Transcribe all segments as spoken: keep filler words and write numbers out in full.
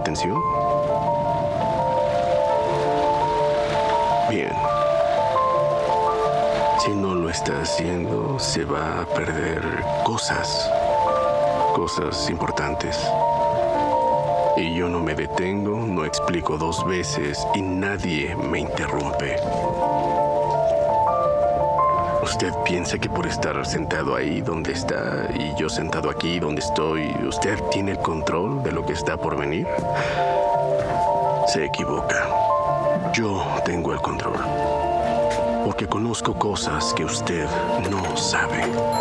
atención? Bien. Si no lo está haciendo, se va a perder cosas. Cosas importantes. Y yo no me detengo, no explico dos veces y nadie me interrumpe. ¿Usted piensa que por estar sentado ahí donde está y yo sentado aquí donde estoy, usted tiene el control de lo que está por venir? Se equivoca. Yo tengo el control. Porque conozco cosas que usted no sabe.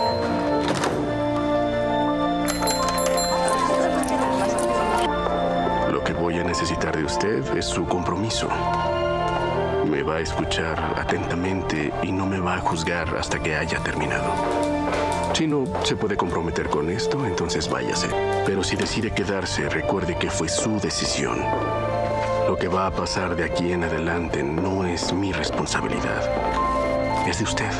Lo que voy a necesitar de usted es su compromiso. Me va a escuchar atentamente y no me va a juzgar hasta que haya terminado. Si no se puede comprometer con esto, entonces váyase. Pero si decide quedarse, recuerde que fue su decisión. Lo que va a pasar de aquí en adelante no es mi responsabilidad. Es de usted.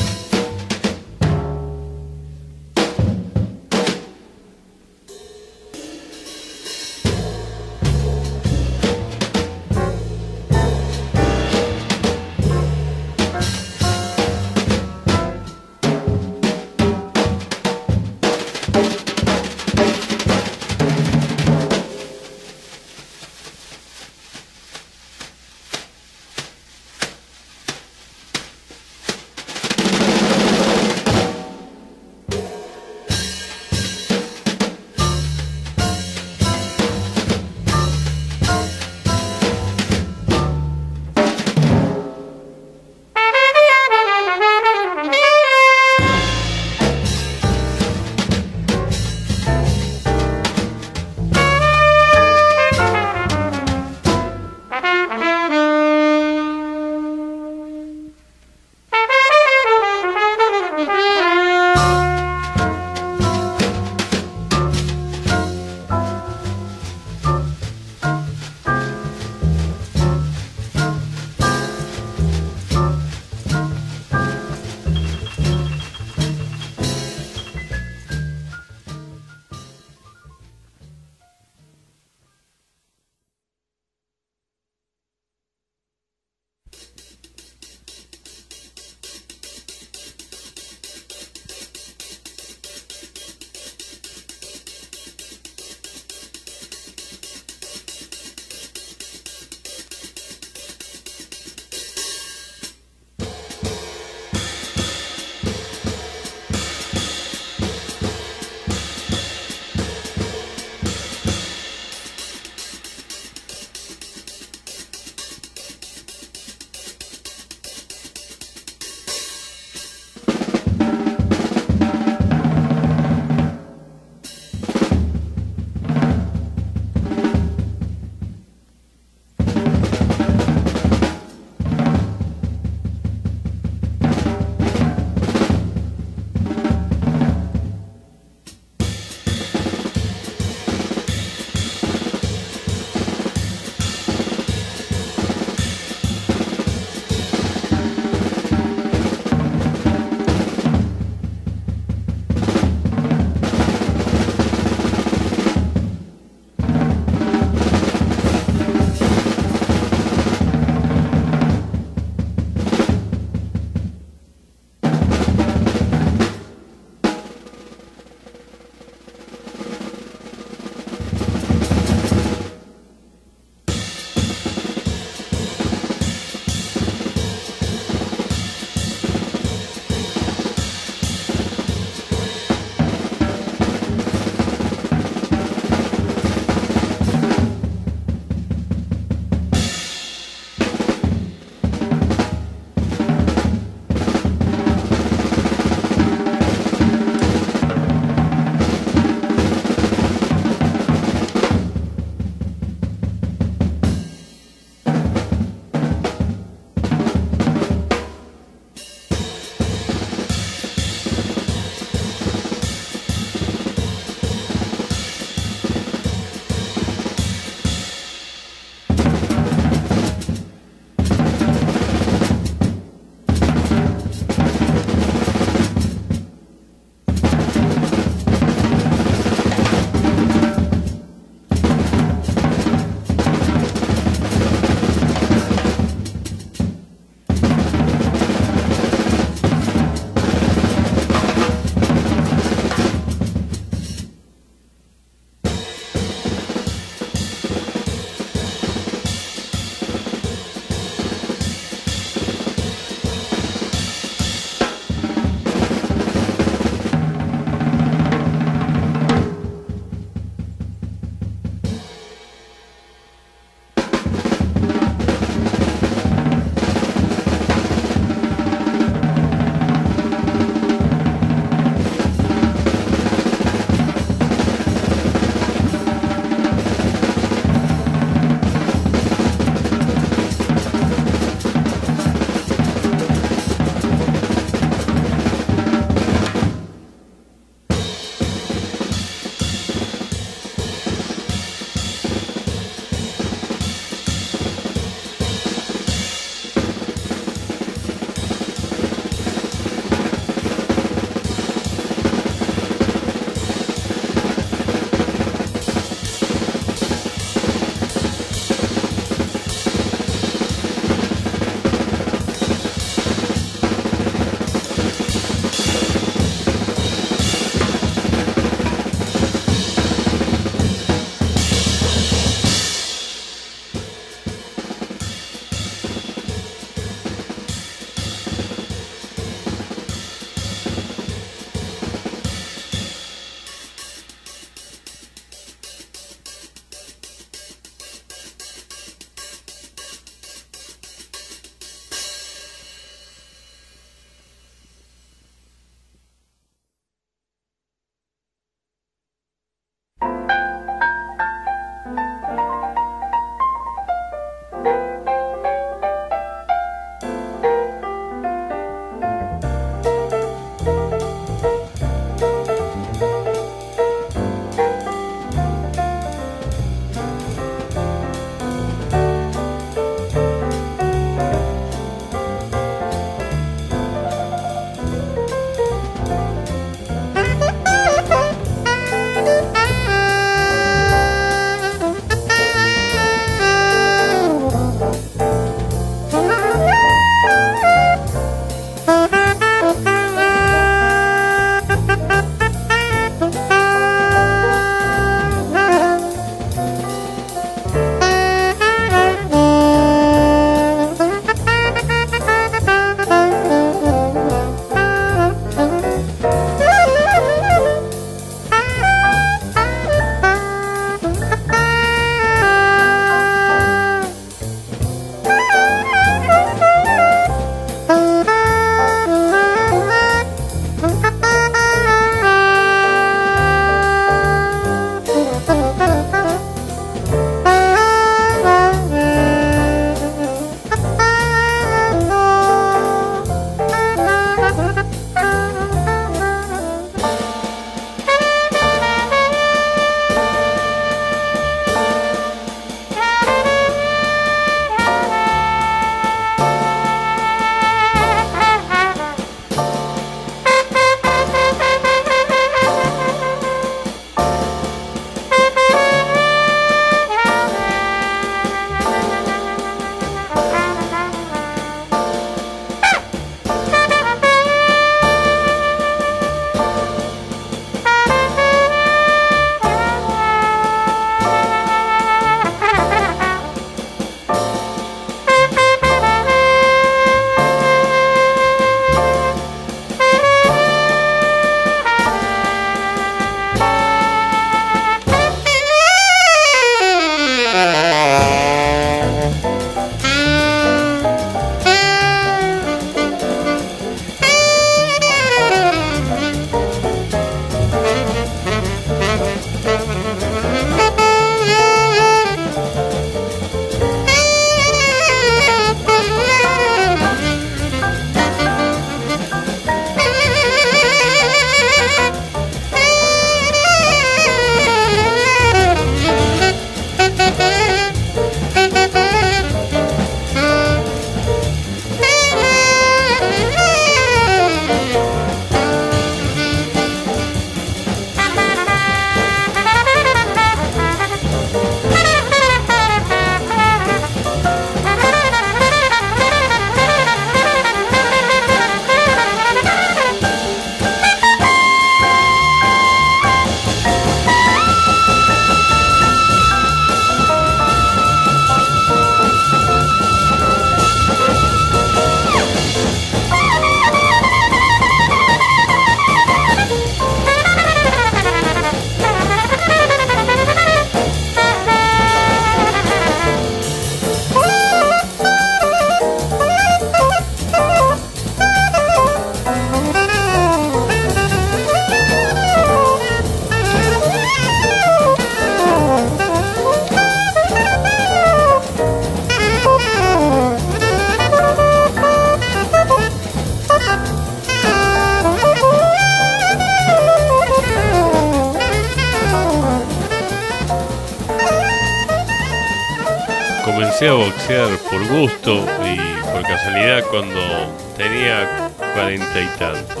empecé a boxear por gusto y por casualidad cuando tenía cuarenta y tantos.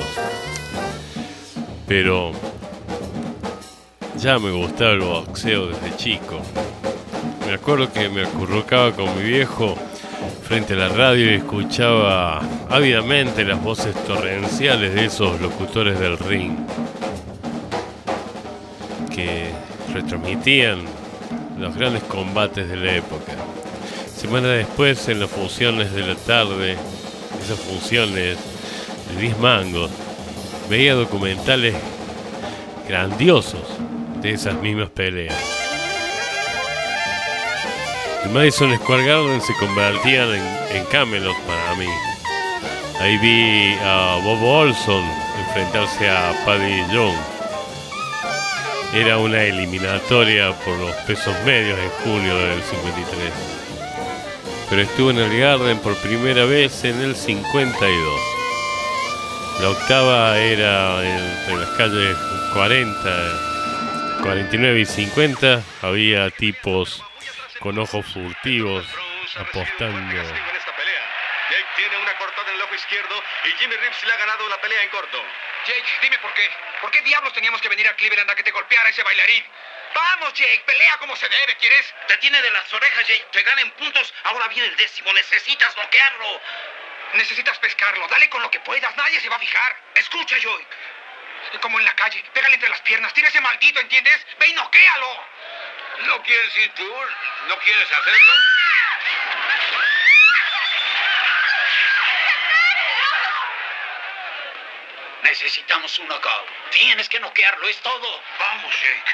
Pero ya me gustaba el boxeo desde chico. Me acuerdo que me acurrucaba con mi viejo frente a la radio y escuchaba ávidamente las voces torrenciales de esos locutores del ring que retransmitían los grandes combates de la época. Semanas después, en las funciones de la tarde, esas funciones de diez mangos, veía documentales grandiosos de esas mismas peleas. El Madison Square Garden se convertían en, en Camelot para mí. Ahí vi a Bob Olson enfrentarse a Paddy Young. Era una eliminatoria por los pesos medios en junio del cincuenta y tres. Pero estuve en el Garden por primera vez en el cincuenta y dos. La octava era entre las calles cuarenta, cuarenta y nueve y cincuenta. Había tipos con ojos furtivos apostando. Jake tiene una cortada en el ojo izquierdo y Jimmy Reeves le ha ganado la pelea en corto. Jake, dime por qué. ¿Por qué diablos teníamos que venir a Cleveland a que te golpeara ese bailarín? Vamos, Jake, pelea como se debe, ¿quieres? Te tiene de las orejas, Jake. Te ganan puntos. Ahora viene el décimo. Necesitas noquearlo. Necesitas pescarlo. Dale con lo que puedas. Nadie se va a fijar. Escucha, Joey. Como en la calle. Pégale entre las piernas. Tira ese maldito, ¿entiendes? Ve y noquéalo. ¿No quieres ir tú? ¿No quieres hacerlo? Necesitamos un knockout. Tienes que noquearlo, es todo. Vamos, Jake.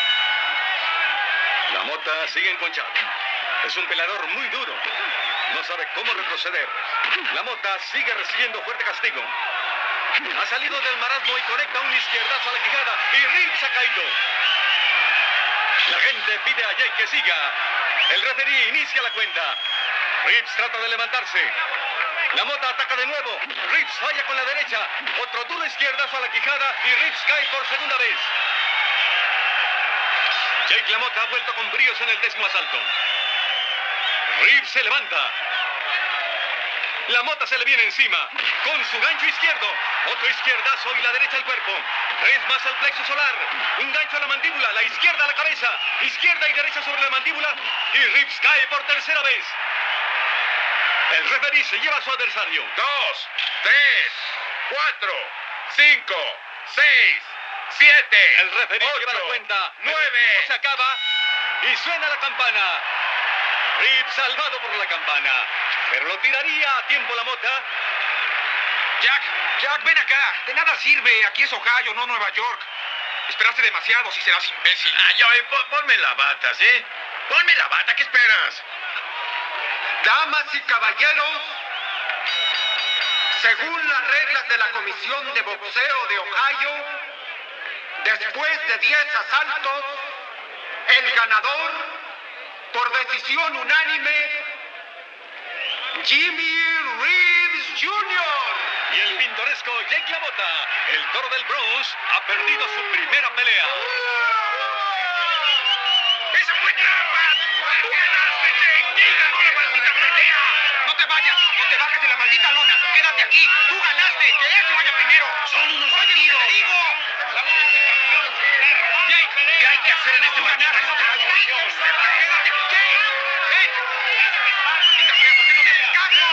La Mota sigue enconchado. Es un peleador muy duro. No sabe cómo retroceder. La Mota sigue recibiendo fuerte castigo. Ha salido del marasmo y conecta un izquierdazo a la quijada y Reeves ha caído. La gente pide a Jake que siga. El referee inicia la cuenta. Reeves trata de levantarse. La Mota ataca de nuevo. Reeves falla con la derecha. Otro duro izquierdazo a la quijada y Reeves cae por segunda vez. Jake LaMotta ha vuelto con bríos en el décimo asalto. Reeves se levanta. LaMotta se le viene encima. Con su gancho izquierdo. Otro izquierdazo y la derecha al cuerpo. Tres más al plexo solar. Un gancho a la mandíbula. La izquierda a la cabeza. Izquierda y derecha sobre la mandíbula. Y Reeves cae por tercera vez. El referee se lleva a su adversario. Dos, tres, cuatro, cinco, seis, siete. El referee ocho, lleva la cuenta. nueve. El tiempo se acaba y suena la campana. Reeves salvado por la campana. Pero lo tiraría a tiempo LaMotta. Jack, Jack, ven acá. De nada sirve. Aquí es Ohio, no Nueva York. Esperaste demasiado si serás imbécil. Ah, yo, eh, pon, ponme la bata, ¿sí? Ponme la bata, ¿qué esperas? Damas y caballeros, según las reglas de la Comisión de Boxeo de Ohio, después de diez asaltos, el ganador, por decisión unánime, Jimmy Reeves junior Y el pintoresco Jake LaMotta, el toro del Bronx, ha perdido su primera pelea. ¡Esa fue trampa! ¡Ganaste, Jake! ¡Y ganó la maldita pelea! No te vayas, no te bajes de la maldita lona. Quédate aquí. Tú ganaste. Que él se vaya primero. Son unos Oye, bandidos. te digo. Jake, ¿Qué hay que hacer en este tú ganaste. momento? No te vayas. Quédate aquí, Jake. Ven. Maldita sea, ¿por qué no me haces caso?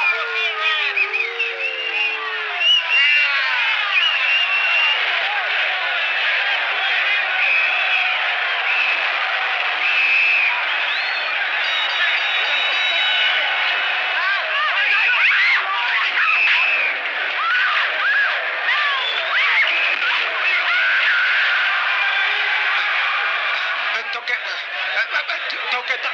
Tengo que, tengo que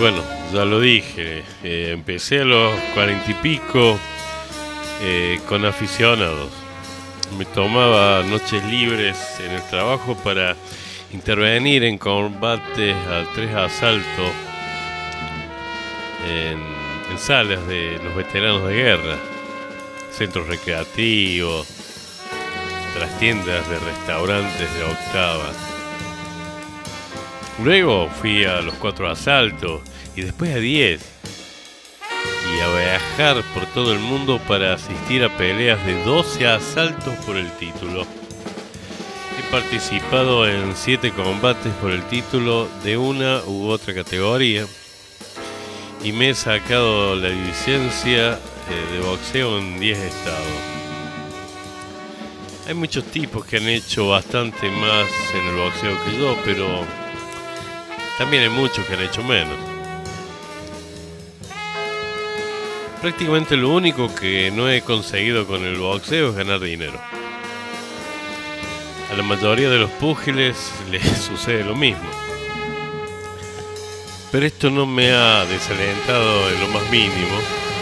bueno, ya lo dije, eh, empecé a los cuarenta y pico eh, con aficionados. Me tomaba noches libres en el trabajo para intervenir en combates a tres asaltos en, en salas de los veteranos de guerra, centros recreativos, trastiendas de restaurantes de octava. Luego fui a los cuatro asaltos y después a diez, y a viajar por todo el mundo para asistir a peleas de doce asaltos por el título. He participado en siete combates por el título de una u otra categoría y me he sacado la licencia de boxeo en diez estados. Hay muchos tipos que han hecho bastante más en el boxeo que yo, pero también hay muchos que han hecho menos. Prácticamente lo único que no he conseguido con el boxeo es ganar dinero. A la mayoría de los púgiles les sucede lo mismo. Pero esto no me ha desalentado en lo más mínimo,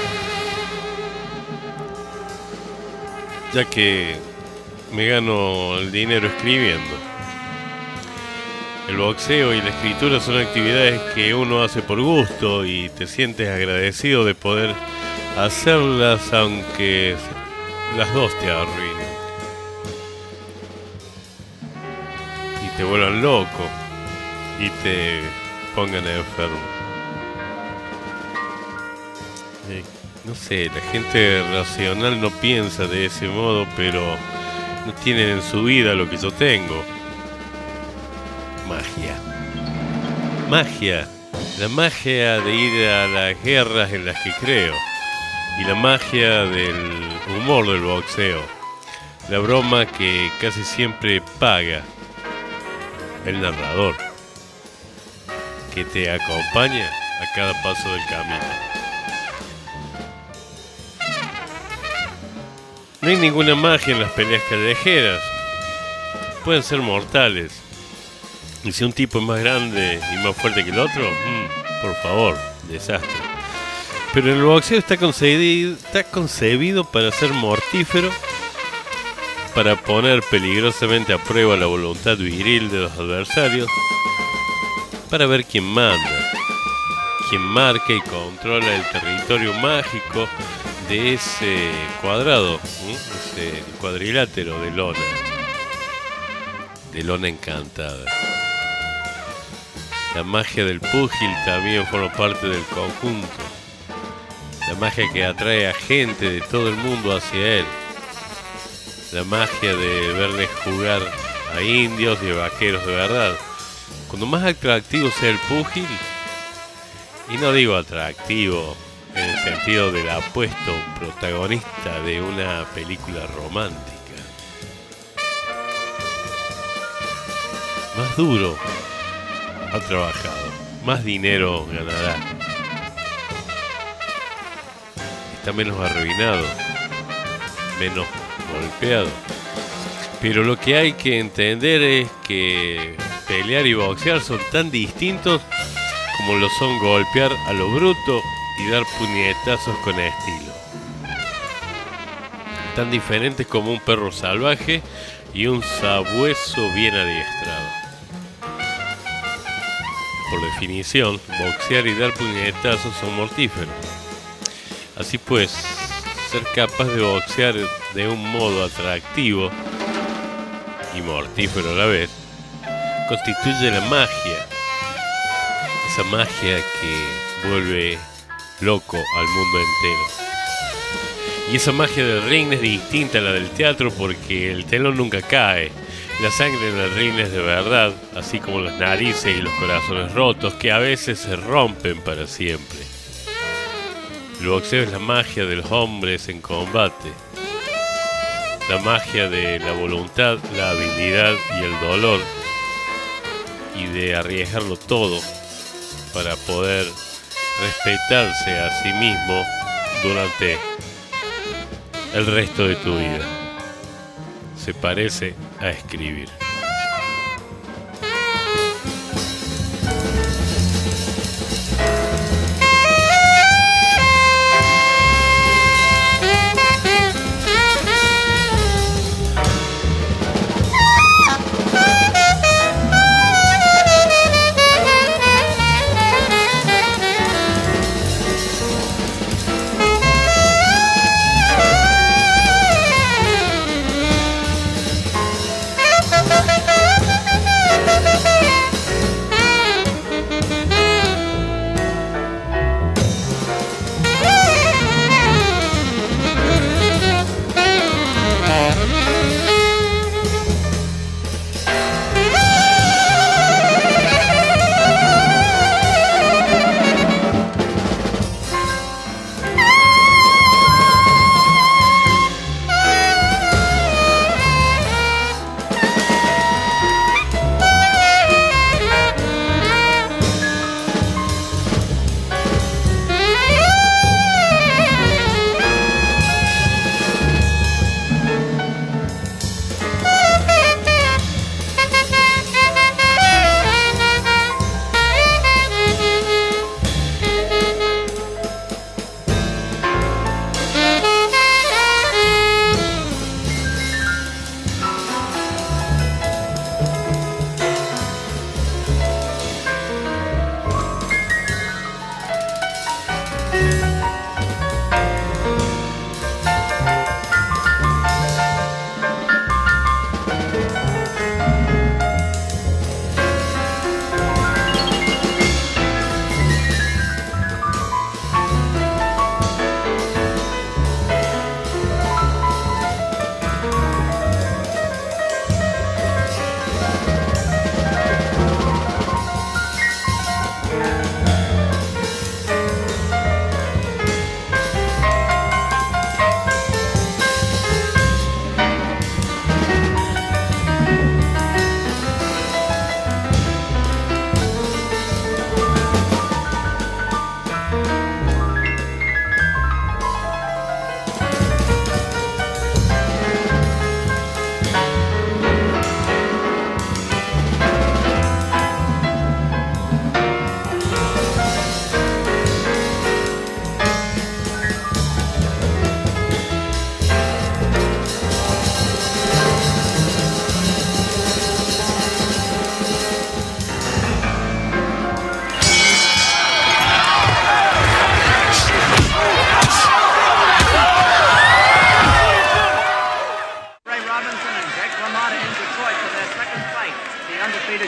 ya que me gano el dinero escribiendo. El boxeo y la escritura son actividades que uno hace por gusto y te sientes agradecido de poder hacerlas, aunque las dos te arruinen y te vuelvan loco y te pongan enfermo. Eh, no sé, la gente racional no piensa de ese modo, pero no tienen en su vida lo que yo tengo. Magia. Magia. La magia de ir a las guerras en las que creo. Y la magia del humor del boxeo. La broma que casi siempre paga el narrador, que te acompaña a cada paso del camino. No hay ninguna magia en las peleas callejeras. Pueden ser mortales. Y si un tipo es más grande y más fuerte que el otro, mmm, por favor, desastre. Pero el boxeo está concebido, está concebido para ser mortífero, para poner peligrosamente a prueba la voluntad viril de los adversarios, para ver quién manda, quién marca y controla el territorio mágico de ese cuadrado, ¿eh? Ese cuadrilátero de lona, de lona encantada. La magia del púgil también forma parte del conjunto. La magia que atrae a gente de todo el mundo hacia él. La magia de verles jugar a indios y a vaqueros de verdad. Cuando más atractivo sea el púgil, y no digo atractivo en el sentido del apuesto protagonista de una película romántica, más duro ha trabajado, más dinero ganará, está menos arruinado, menos golpeado. Pero lo que hay que entender es que pelear y boxear son tan distintos como lo son golpear a lo bruto y dar puñetazos con estilo. Tan diferentes como un perro salvaje y un sabueso bien adiestrado. Por definición, boxear y dar puñetazos son mortíferos. Así pues, ser capaz de boxear de un modo atractivo y mortífero a la vez constituye la magia. Esa magia que vuelve loco al mundo entero. Y esa magia del ring es distinta a la del teatro porque el telón nunca cae. La sangre en el ring es de verdad, así como las narices y los corazones rotos que a veces se rompen para siempre. El boxeo es la magia de los hombres en combate. La magia de la voluntad, la habilidad y el dolor. Y de arriesgarlo todo para poder respetarse a sí mismo durante el resto de tu vida. Se parece a escribir.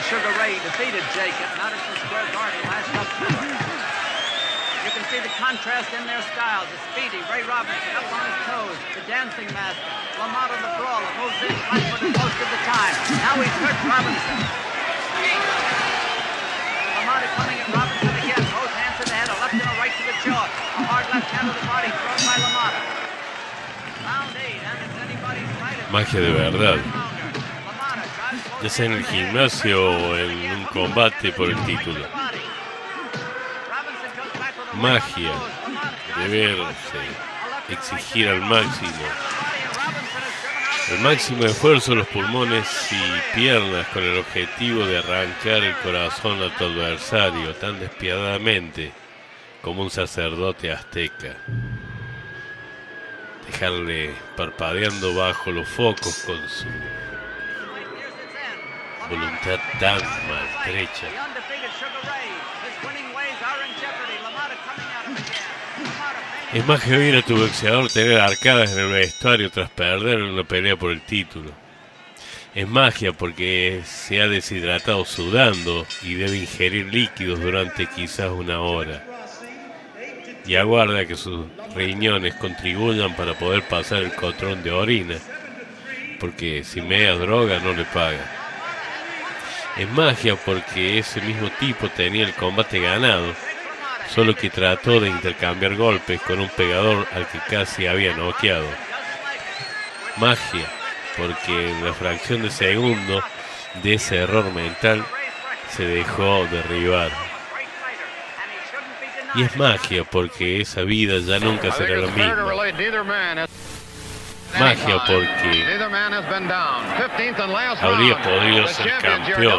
Sugar Ray defeated Jake at Madison Square Garden last October. You can see the contrast in their styles. The speedy Ray Robinson up on his toes. The dancing master, LaMotta the brawler, moves in flat-footed most of the time. Now he's hurt Robinson. LaMotta coming at Robinson again. Both hands to the head, a left and a right to the jaw. A hard left hand to the body thrown by LaMotta. Round eight, and it's anybody's fight. Magia de verdad. Ya sea en el gimnasio o en un combate por el título. Magia, deberse, exigir al máximo. El máximo esfuerzo de los pulmones y piernas con el objetivo de arrancar el corazón a tu adversario tan despiadadamente como un sacerdote azteca. Dejarle parpadeando bajo los focos con su voluntad tan maltrecha. Es más que oír a tu boxeador tener arcadas en el vestuario tras perder una pelea por el título. Es magia porque se ha deshidratado sudando y debe ingerir líquidos durante quizás una hora. Y aguarda que sus riñones contribuyan para poder pasar el cotrón de orina, porque si media droga no le paga. Es magia porque ese mismo tipo tenía el combate ganado, solo que trató de intercambiar golpes con un pegador al que casi había noqueado. Magia porque en la fracción de segundo de ese error mental se dejó derribar. Y es magia porque esa vida ya nunca será la misma. Magia porque habría podido ser campeón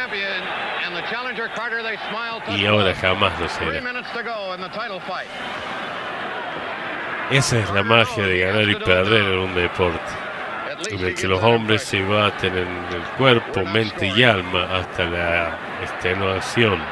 y ahora jamás lo será. Esa es la magia de ganar y perder en un deporte, en el que los hombres se baten en el cuerpo, mente y alma hasta la extenuación,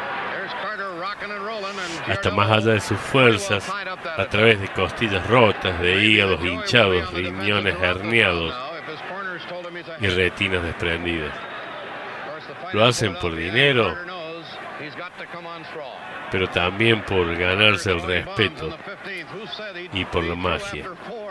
hasta más allá de sus fuerzas, a través de costillas rotas, de hígados hinchados, riñones herniados y retinas desprendidas. Lo hacen por dinero, pero también por ganarse el respeto y por la magia.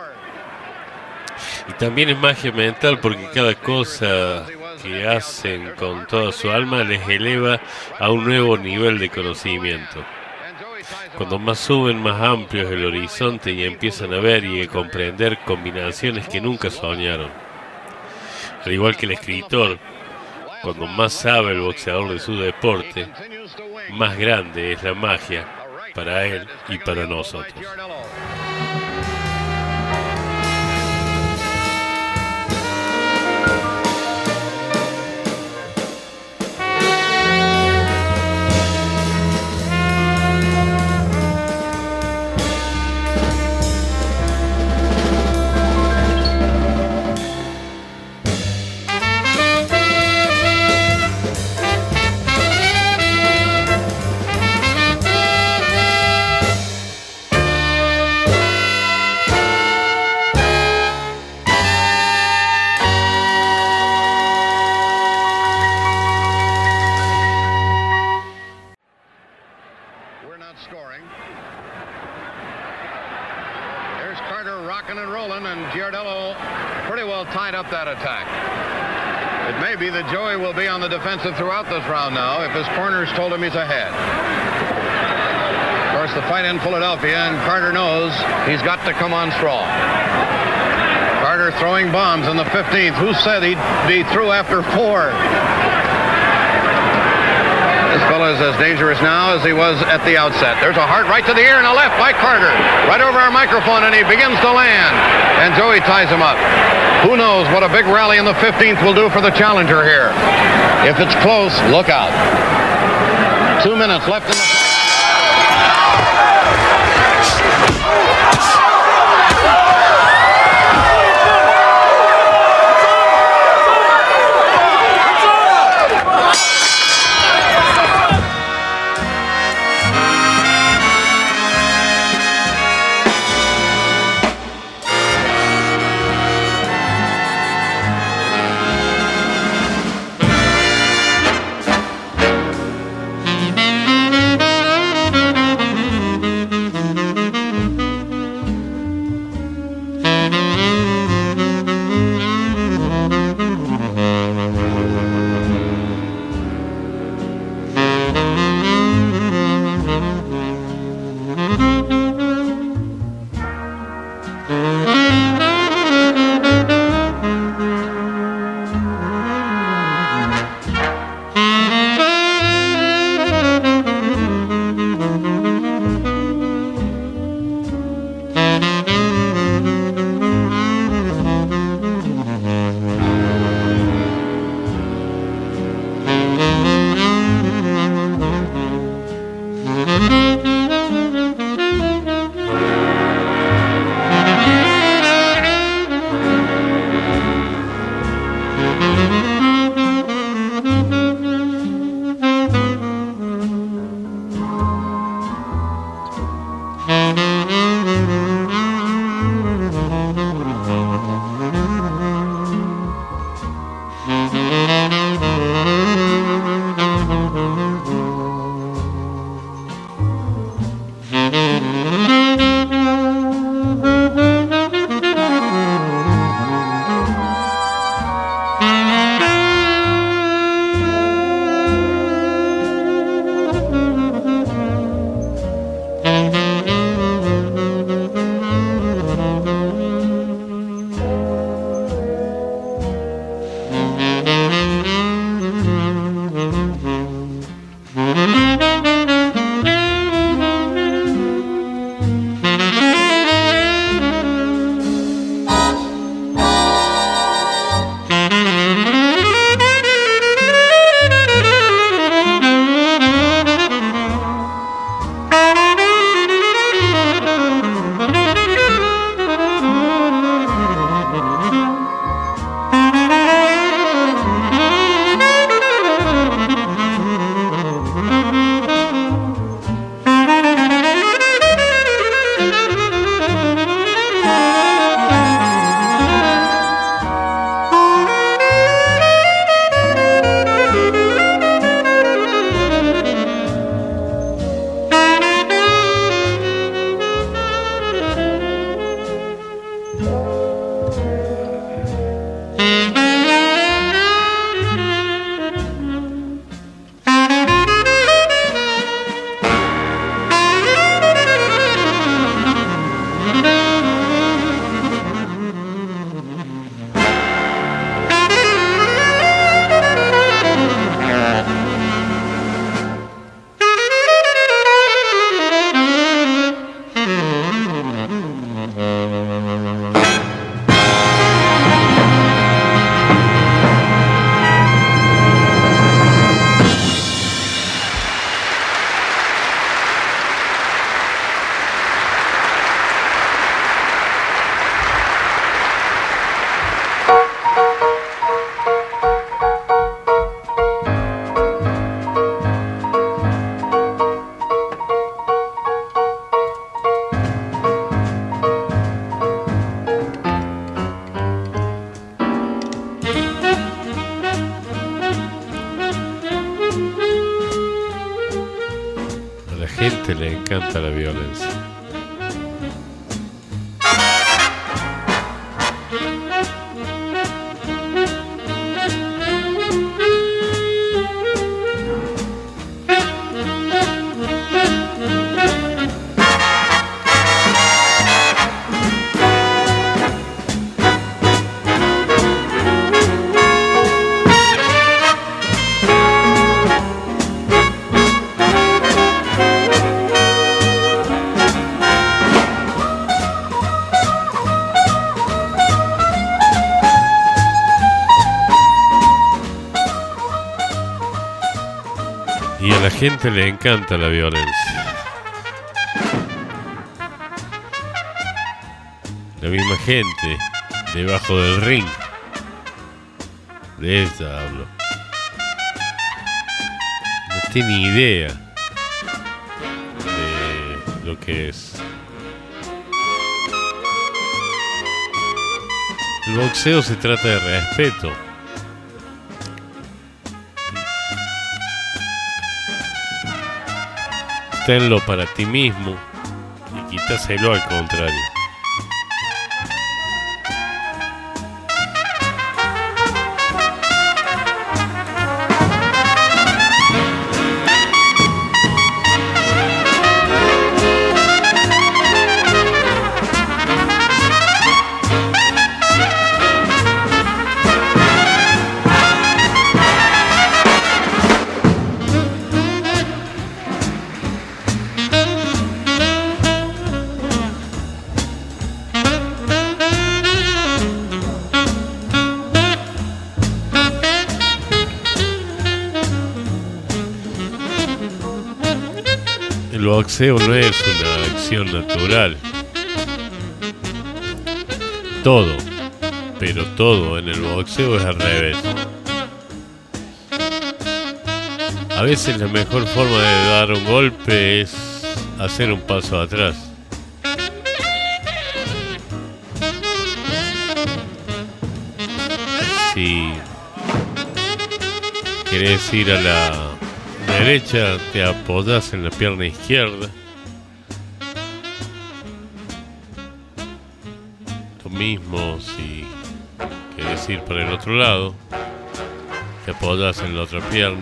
Y también es magia mental porque cada cosa que hacen con toda su alma les eleva a un nuevo nivel de conocimiento. Cuando más suben, más amplio es el horizonte y empiezan a ver y a comprender combinaciones que nunca soñaron. Al igual que el escritor, cuando más sabe el boxeador de su deporte, más grande es la magia para él y para nosotros. Defensive throughout this round now if his corners told him he's ahead. Of course, the fight in Philadelphia, and Carter knows he's got to come on strong. Carter throwing bombs in the fifteenth. Who said he'd be through after four? This fellow is as dangerous now as he was at the outset. There's a hard right to the ear and a left by Carter. Right over our microphone, and he begins to land. And Joey ties him up. Who knows what a big rally in the fifteenth will do for the challenger here. If it's close, look out. Two minutes left in the fight. gente le encanta la violencia. Y a la gente le encanta la violencia. La misma gente debajo del ring. De esa hablo. No tiene idea de lo que es. El boxeo se trata de respeto. Tenlo para ti mismo y quítaselo al contrario. El boxeo no es una acción natural. Todo, pero todo en el boxeo es al revés. A veces la mejor forma de dar un golpe es hacer un paso atrás. Si querés ir a la derecha, te apoyas en la pierna izquierda. Lo mismo si querés ir para el otro lado, te apoyas en la otra pierna.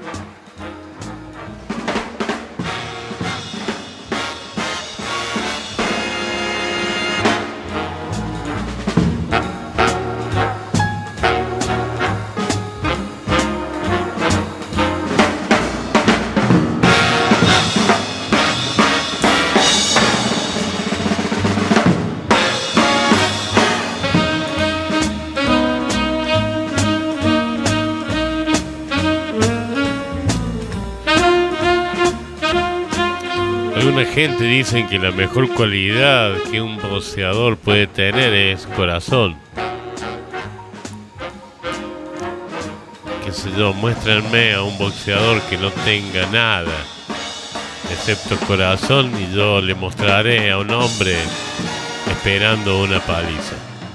Alguna gente dicen que la mejor cualidad que un boxeador puede tener es corazón. Qué sé yo, muéstrenme a un boxeador que no tenga nada excepto corazón y yo le mostraré a un hombre esperando una paliza.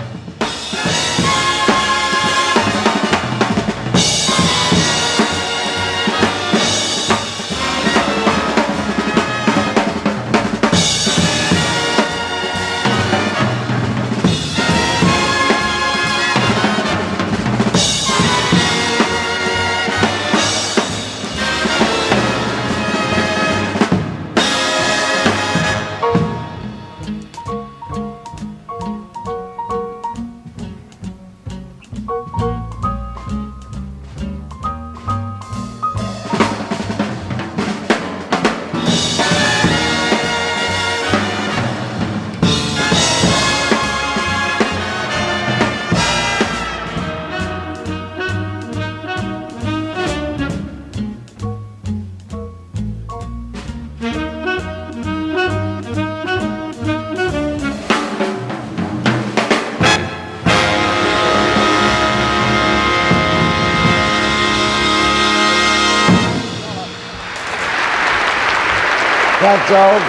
Frank Jones,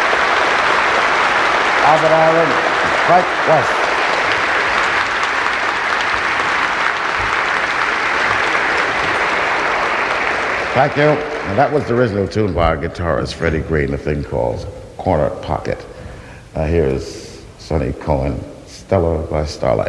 Albert Allen, Frank West. Thank you. And that was the original tune by our guitarist, Freddie Green, a thing called Corner Pocket. Uh, here's Sonny Cohen, Stella by Starlight.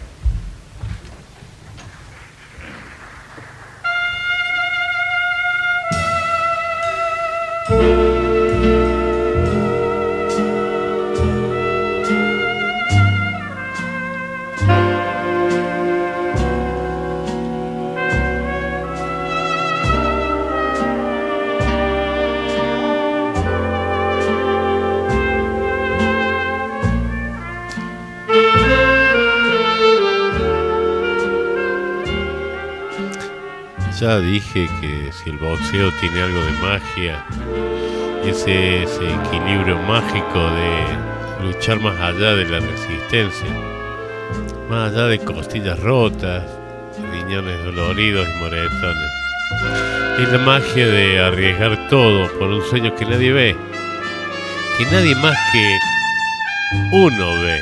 Ya dije que si el boxeo tiene algo de magia, ese, ese equilibrio mágico de luchar más allá de la resistencia, más allá de costillas rotas, riñones doloridos y moretones. Es la magia de arriesgar todo por un sueño que nadie ve, que nadie más que uno ve.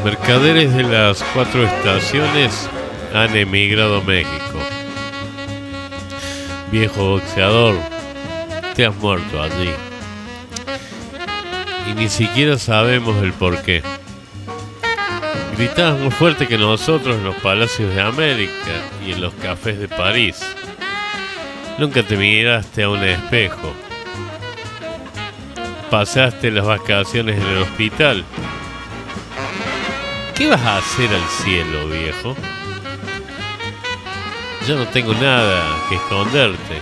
Mercaderes de las cuatro estaciones han emigrado a México. Viejo boxeador, te has muerto allí. Y ni siquiera sabemos el porqué. Gritabas más fuerte que nosotros en los palacios de América y en los cafés de París. Nunca te miraste a un espejo. Pasaste las vacaciones en el hospital. ¿Qué vas a hacer al cielo, viejo? Yo no tengo nada que esconderte.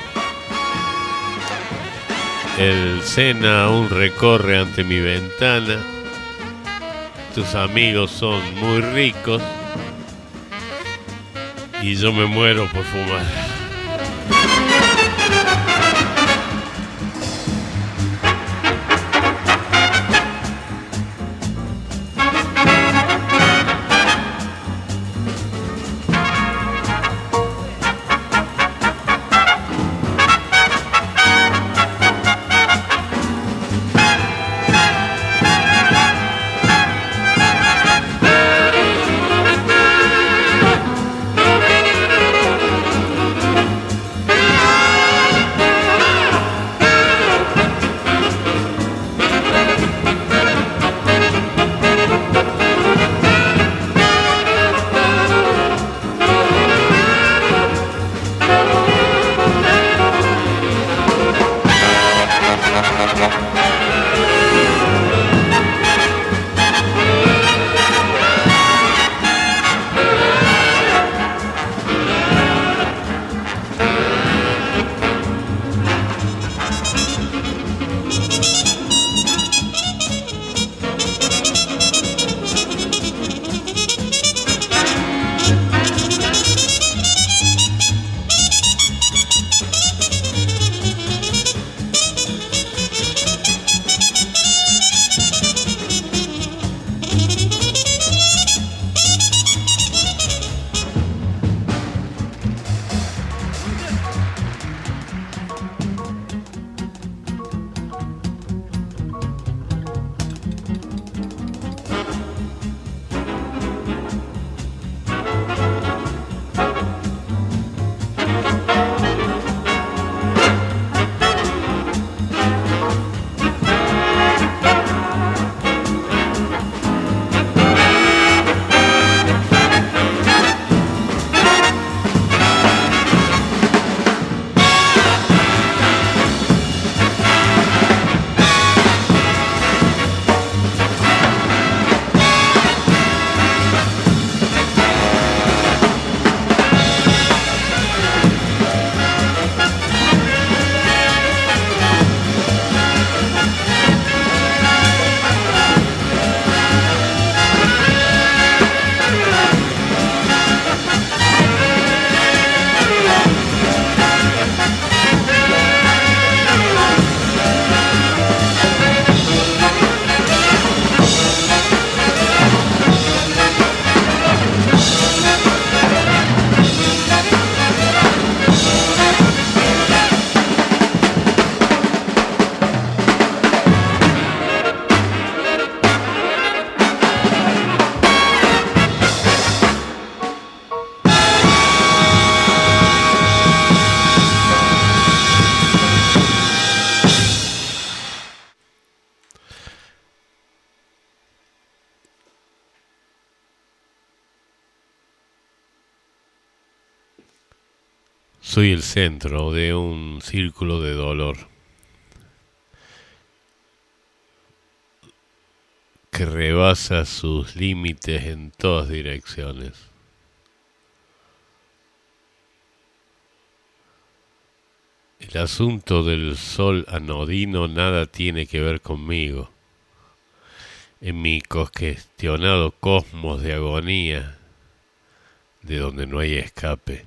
El Sena aún recorre ante mi ventana. Tus amigos son muy ricos. Y yo me muero por fumar. Soy el centro de un círculo de dolor que rebasa sus límites en todas direcciones. El asunto del sol anodino nada tiene que ver conmigo. En mi congestionado cosmos de agonía, de donde no hay escape,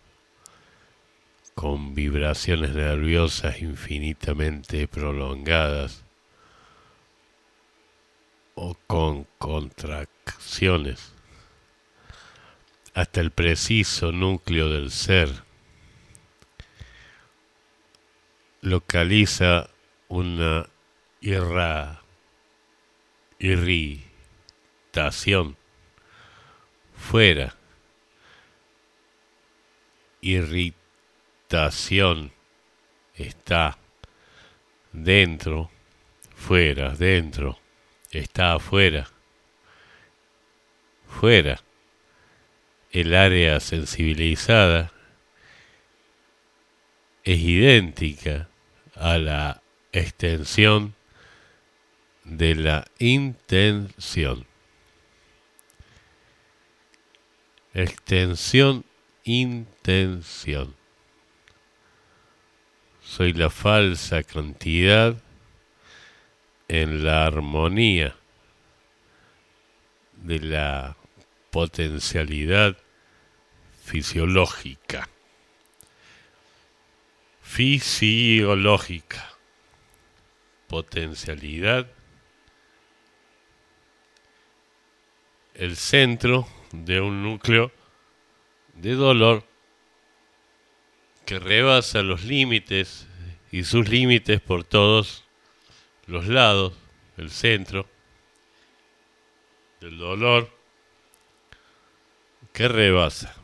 con vibraciones nerviosas infinitamente prolongadas o con contracciones, hasta el preciso núcleo del ser, localiza una irra, irritación fuera. Irritación está dentro, fuera, dentro, está afuera, fuera. El área sensibilizada es idéntica a la extensión de la intención. Extensión, intención. Soy la falsa cantidad en la armonía de la potencialidad fisiológica. Fisiológica. Potencialidad. El centro de un núcleo de dolor que rebasa los límites y sus límites por todos los lados, el centro del dolor que rebasa.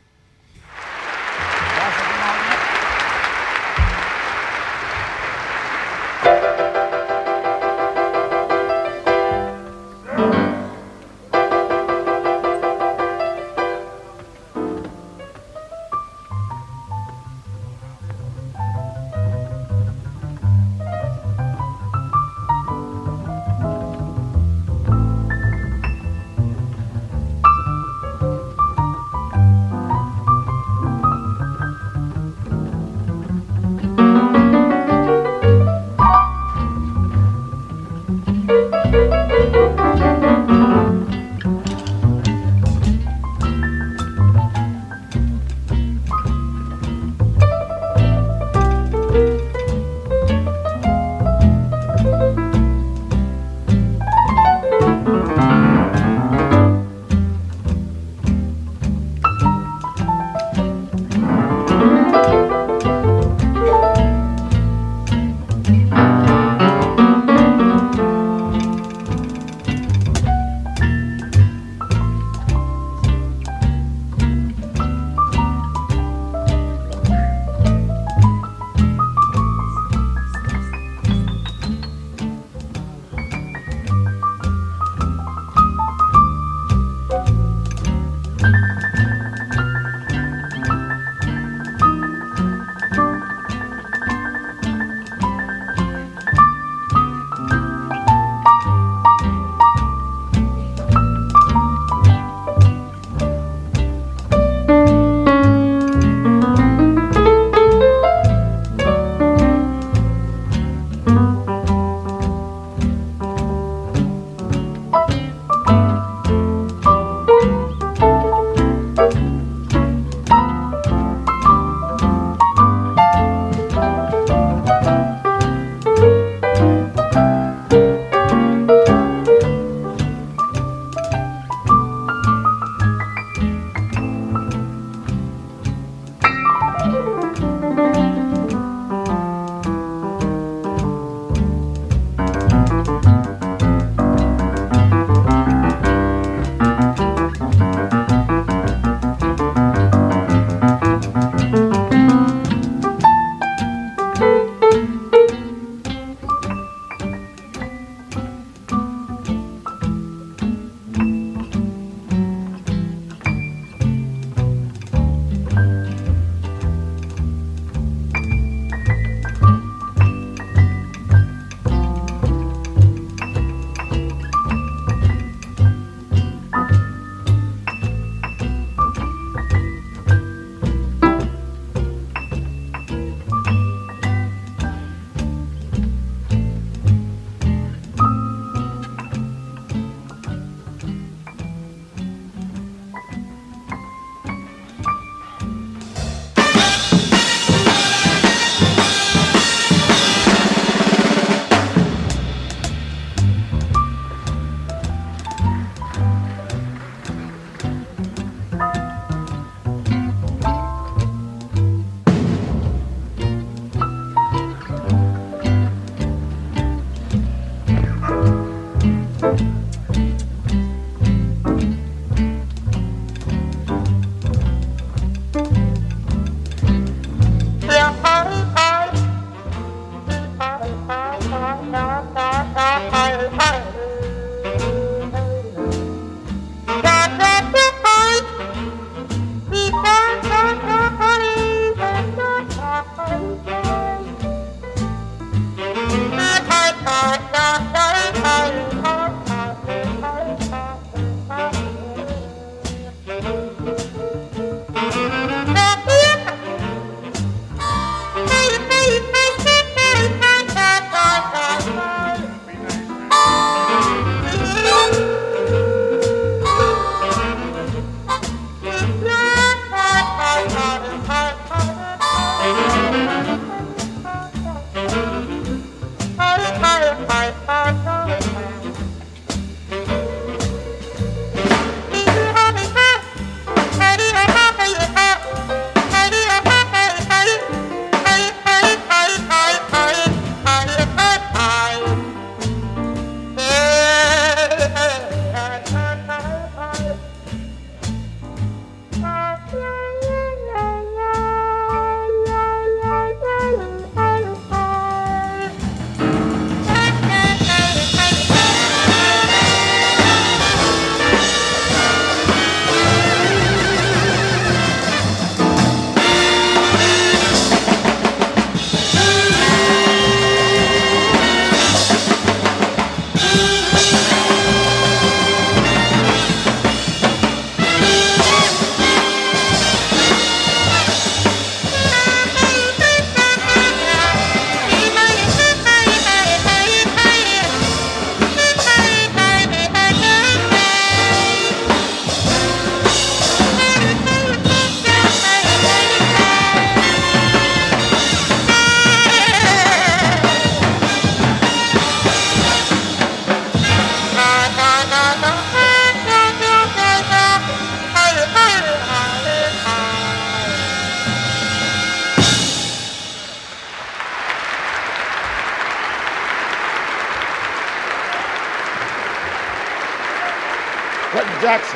Quentin Jackson.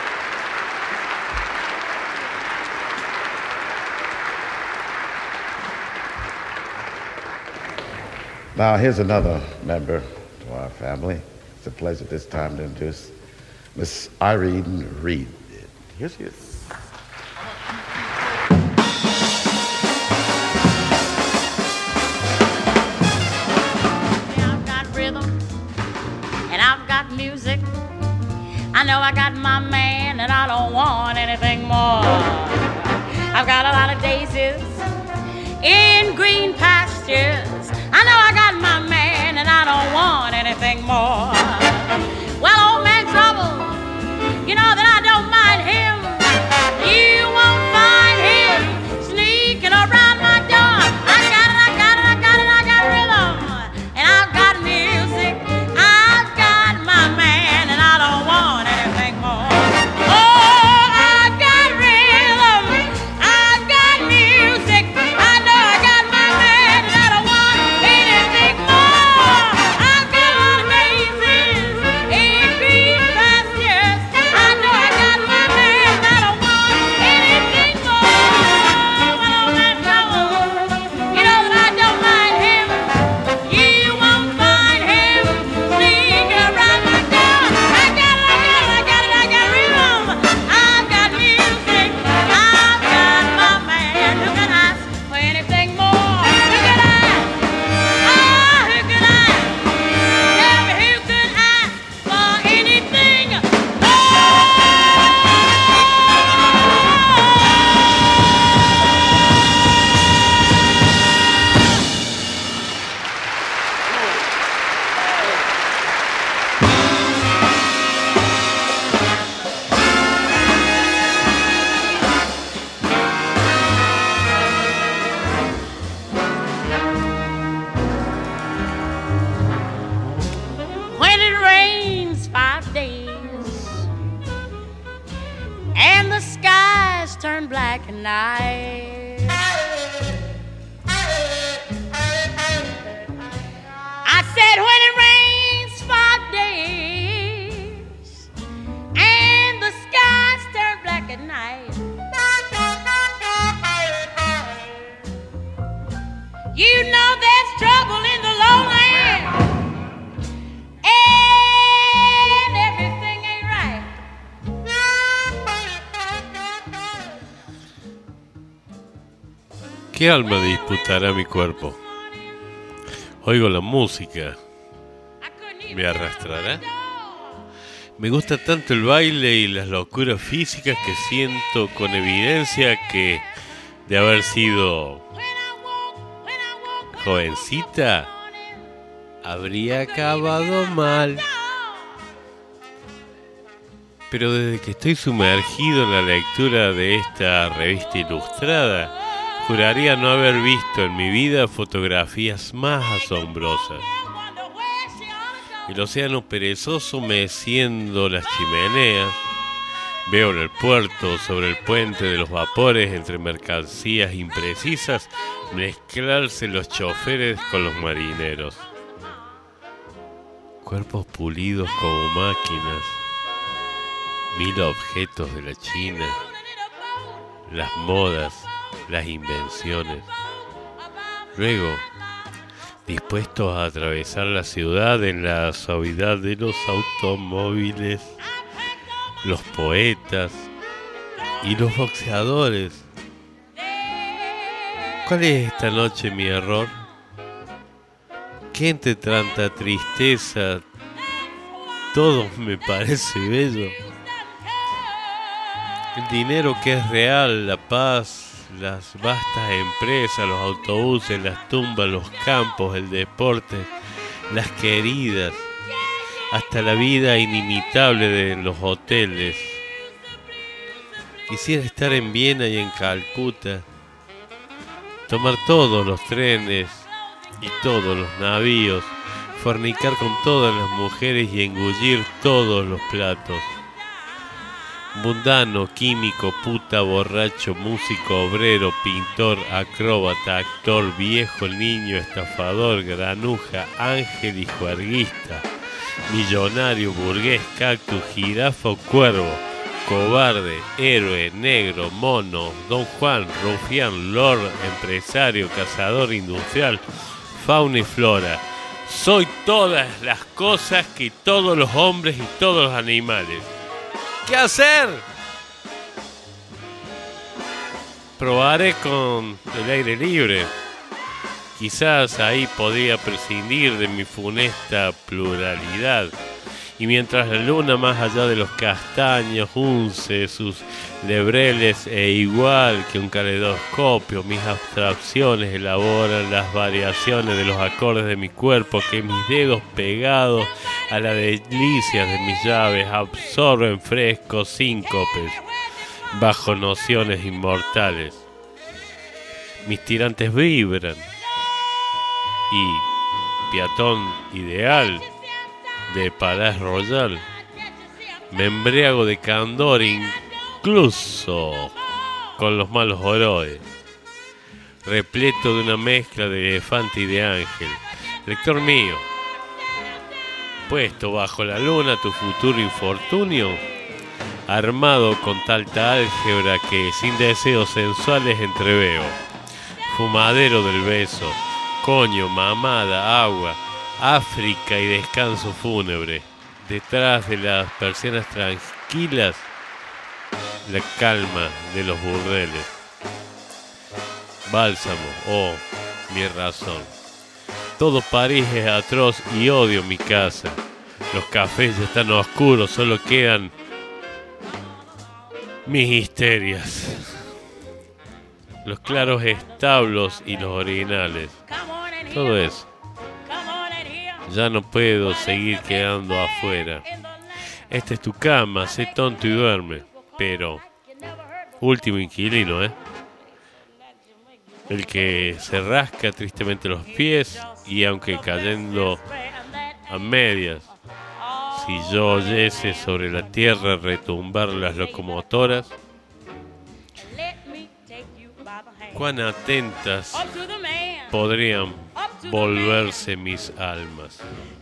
Now, here's another member to our family. It's a pleasure this time to introduce Miss Irene Reed. Here she is. I've got rhythm and I've got music. I know I got my man and I don't want anything more. I've got a lot of daisies in green pastures. I know I got my man and I don't want anything more. Well, old man Trouble, you know that I don't mind him. You won't find him sneaking around my door. I got it, I got it, I got it, I got rhythm. And I've got music. I've got my man and I don't want anything more. Oh, I've got rhythm. I've got music. I know I got my man and I don't want anything more. I've got a lot of daisies in green pastures. I know I got my man and I don't want anything more. Well, old man Trouble, you know that I don't mind him. You won't find him sneaking around my door. I got it, I got it, I got it, I got rhythm. I've got music. I've got my man. Who can ask for anything more? Who can ask? Ah, who can ask? Tell me who could ask for anything more? When it rains five days and the skies turn black at night, I said when it rains five days and the skies turn black at night, you know there's trouble in the lowland. And everything ain't right. ¿Qué alma disputará mi cuerpo? Oigo la música. ¿Me arrastrará? Me gusta tanto el baile y las locuras físicas que siento con evidencia que de haber sido jovencita habría acabado mal. Pero desde que estoy sumergido en la lectura de esta revista ilustrada, juraría no haber visto en mi vida fotografías más asombrosas. El océano perezoso meciendo las chimeneas. Veo en el puerto, sobre el puente de los vapores, entre mercancías imprecisas, mezclarse los choferes con los marineros. Cuerpos pulidos como máquinas. Mil objetos de la China. Las modas, las invenciones. Luego, dispuestos a atravesar la ciudad en la suavidad de los automóviles, los poetas y los boxeadores. ¿Cuál es esta noche mi error? ¿Qué entre tanta tristeza todo me parece bello? El dinero que es real, la paz, las vastas empresas, los autobuses, las tumbas, los campos, el deporte, las queridas, hasta la vida inimitable de los hoteles. Quisiera estar en Viena y en Calcuta, tomar todos los trenes y todos los navíos, fornicar con todas las mujeres y engullir todos los platos. Mundano, químico, puta, borracho, músico, obrero, pintor, acróbata, actor, viejo, niño, estafador, granuja, ángel y juerguista. millonario, burgués, cactus, jirafa o cuervo, cobarde, héroe, negro, mono, don Juan, rufián, lord, empresario, cazador industrial, fauna y flora. Soy todas las cosas que todos los hombres y todos los animales. ¿Qué hacer? Probaré con el aire libre. Quizás ahí podría prescindir de mi funesta pluralidad. Y mientras la luna más allá de los castaños unce sus lebreles e igual que un caleidoscopio, mis abstracciones elaboran las variaciones de los acordes de mi cuerpo que mis dedos pegados a las delicias de mis llaves absorben frescos síncopes bajo nociones inmortales. Mis tirantes vibran y peatón ideal de Palais Royal, me embriago de candor incluso con los malos oroes, repleto de una mezcla de elefante y de ángel. Lector mío, puesto bajo la luna tu futuro infortunio, armado con talta álgebra que sin deseos sensuales entreveo, fumadero del beso, coño, mamada, agua, África y descanso fúnebre. Detrás de las persianas tranquilas, la calma de los burdeles. Bálsamo, oh, mi razón. Todo París es atroz y odio mi casa. Los cafés ya están oscuros, solo quedan mis histerias. Los claros establos y los orinales. Todo eso. Ya no puedo seguir quedando afuera. Esta es tu cama, sé tonto y duerme. Pero, último inquilino, ¿eh? El que se rasca tristemente los pies y aunque cayendo a medias, si yo oyese sobre la tierra retumbar las locomotoras, cuán atentas podrían volverse mis almas.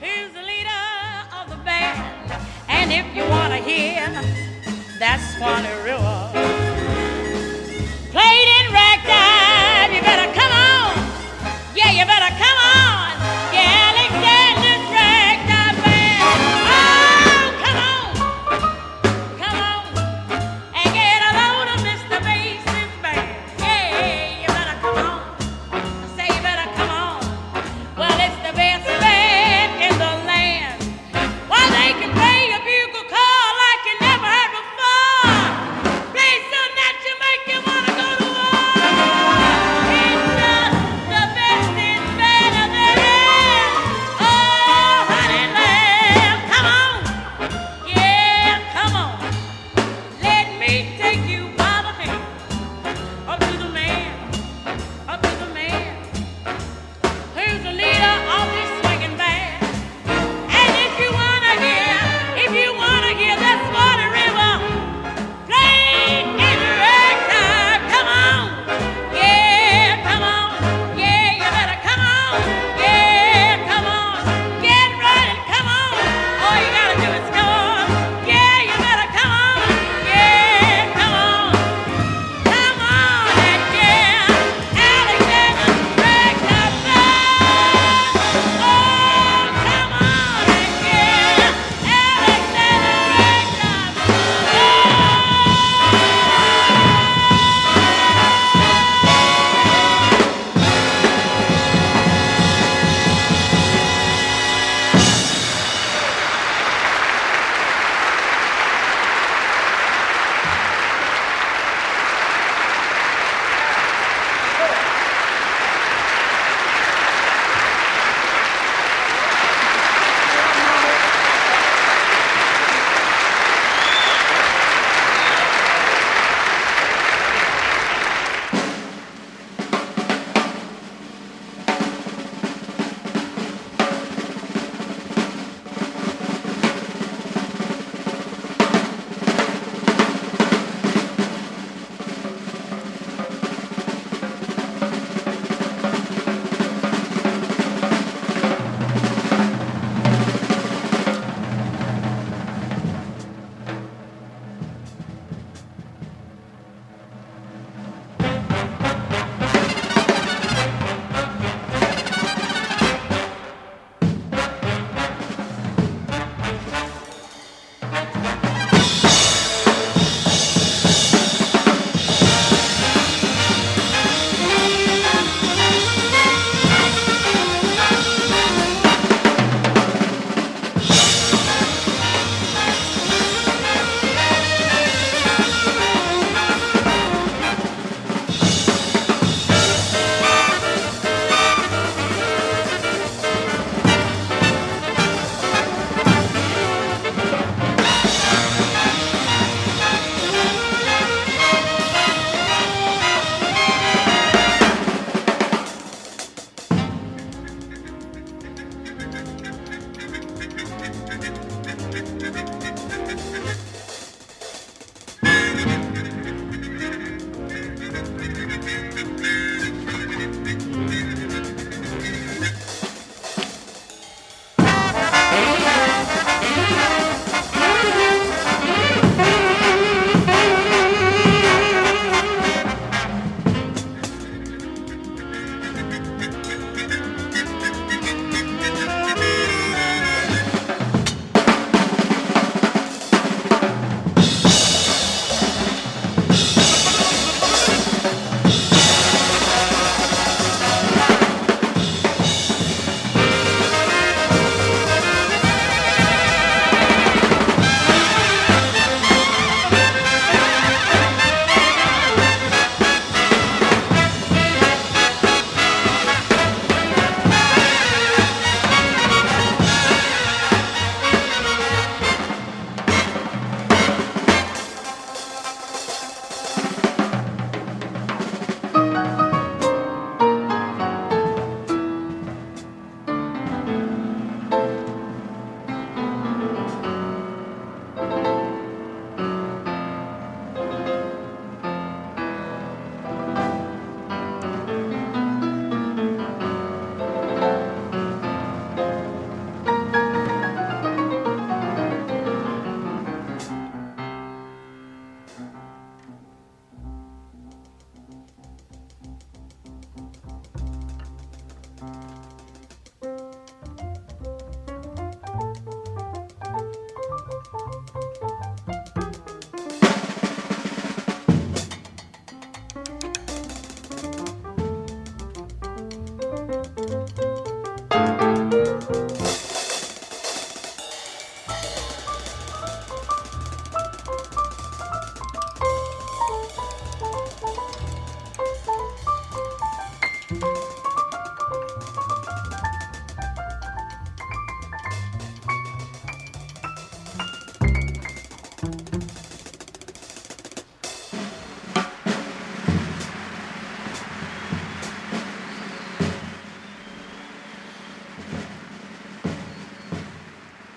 And if you want to hear that Swanee River played in ragtime, you better come on. Yeah, you better come on. Yeah, Alexander's ragtime band. Oh, come on. Come on. And get a load of Mister Bass's band. Yeah, you better come on. I say you better come on. Well, it's the best band in the land. Why, they can play a bugle call like you never heard before.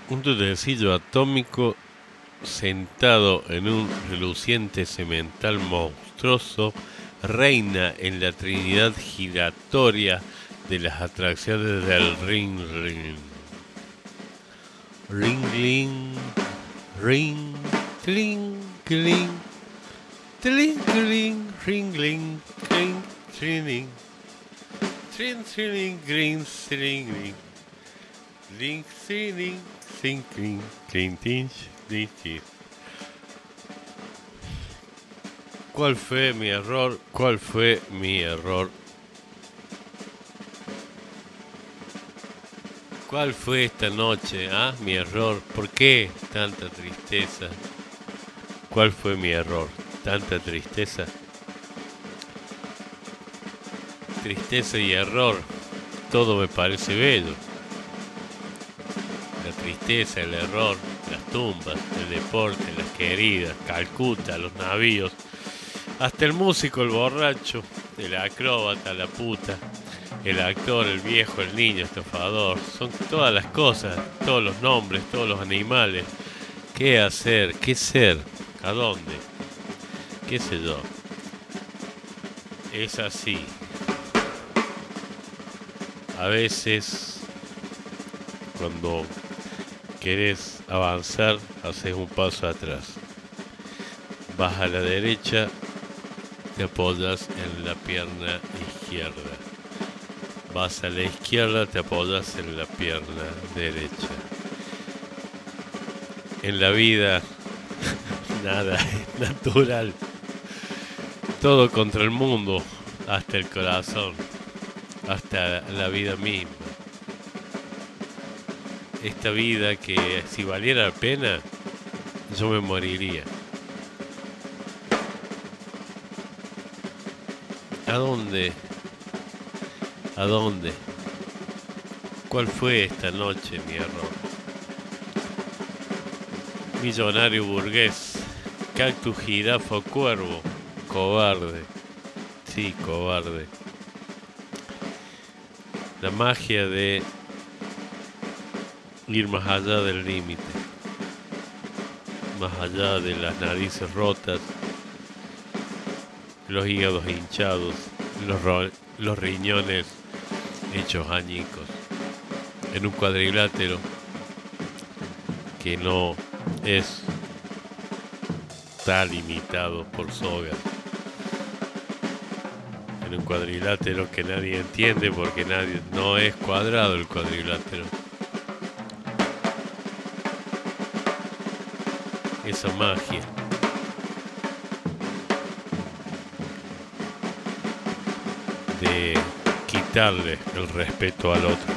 Un tutecillo atómico sentado en un reluciente cemental monstruoso reina en la trinidad giratoria de las atracciones del ring ring. Ring ring ring cling cling cling ring ring cling tring tring tring green string ring ring tring tring cling cling tinch tinch. ¿Cuál fue mi error? ¿Cuál fue mi error? ¿Cuál fue esta noche? ¿Ah? Mi error. ¿Por qué tanta tristeza? ¿Cuál fue mi error? ¿Tanta tristeza? Tristeza y error. Todo me parece bello. La tristeza, el error, las tumbas, el deporte, las queridas, Calcuta, los navíos. Hasta el músico, el borracho, el acróbata, la puta, el actor, el viejo, el niño, estafador. Son todas las cosas, todos los nombres, todos los animales. ¿Qué hacer? ¿Qué ser? ¿A dónde? ¿Qué sé yo? Es así. A veces, cuando querés avanzar, haces un paso atrás. Vas a la derecha, te apoyas en la pierna izquierda. Vas a la izquierda, te apoyas en la pierna derecha. En la vida, nada es natural. Todo contra el mundo, hasta el corazón, hasta la vida misma. Esta vida que si valiera la pena, yo me moriría. ¿A dónde? ¿A dónde? ¿Cuál fue esta noche mi error? Millonario burgués, cactus, jirafa o cuervo, cobarde, sí, cobarde. La magia de ir más allá del límite, más allá de las narices rotas, los hígados hinchados, los, ro- los riñones hechos añicos, en un cuadrilátero que no es tan limitado por sogas, en un cuadrilátero que nadie entiende porque nadie no es cuadrado el cuadrilátero. Esa magia. De quitarle el respeto al otro.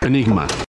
Enigma,